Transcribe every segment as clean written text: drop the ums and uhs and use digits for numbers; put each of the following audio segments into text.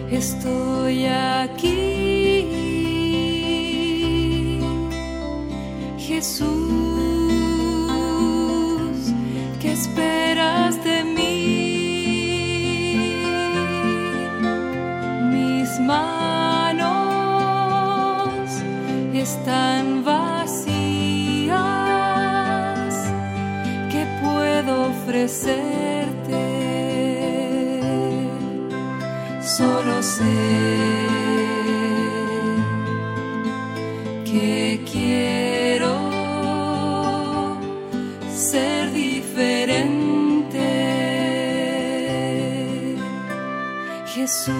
estoy aquí. Jesús, ¿qué esperas de mí? Mis manos están vacías. ¿Qué puedo ofrecerte? Solo sé que quiero ser diferente. Jesús,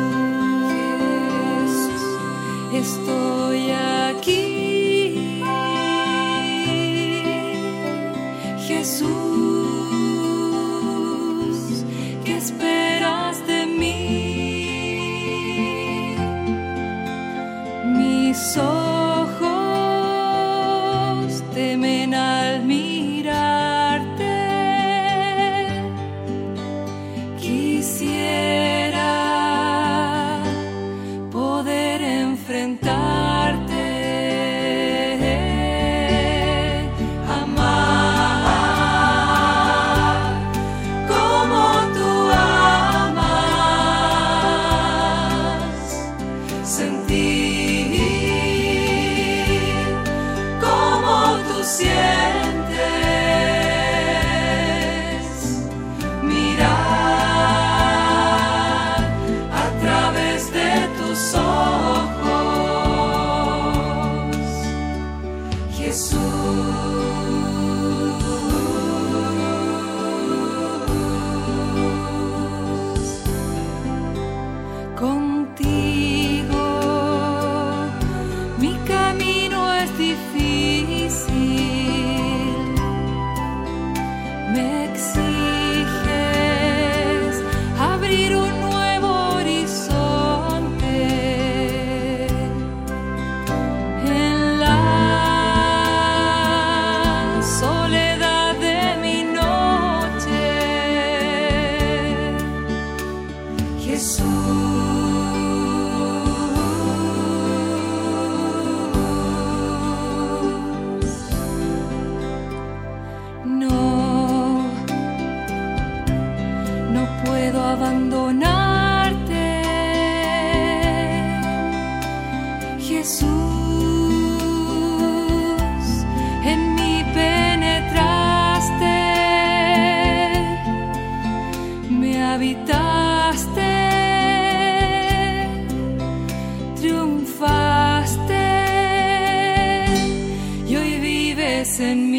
estoy aquí. Jesús, ¿qué esperas de mí? Mis ojos temen al mirarte. Quisiera poder enfrentarte, amar como tú amas, sentir sientes, mirar a través de tus ojos, Jesús. Contigo mi camino es difícil. Me exiges abrir un nuevo horizonte en la soledad de mi noche. Jesús, no puedo abandonarte. Jesús, en mí penetraste, me habitaste, triunfaste y hoy vives en mí.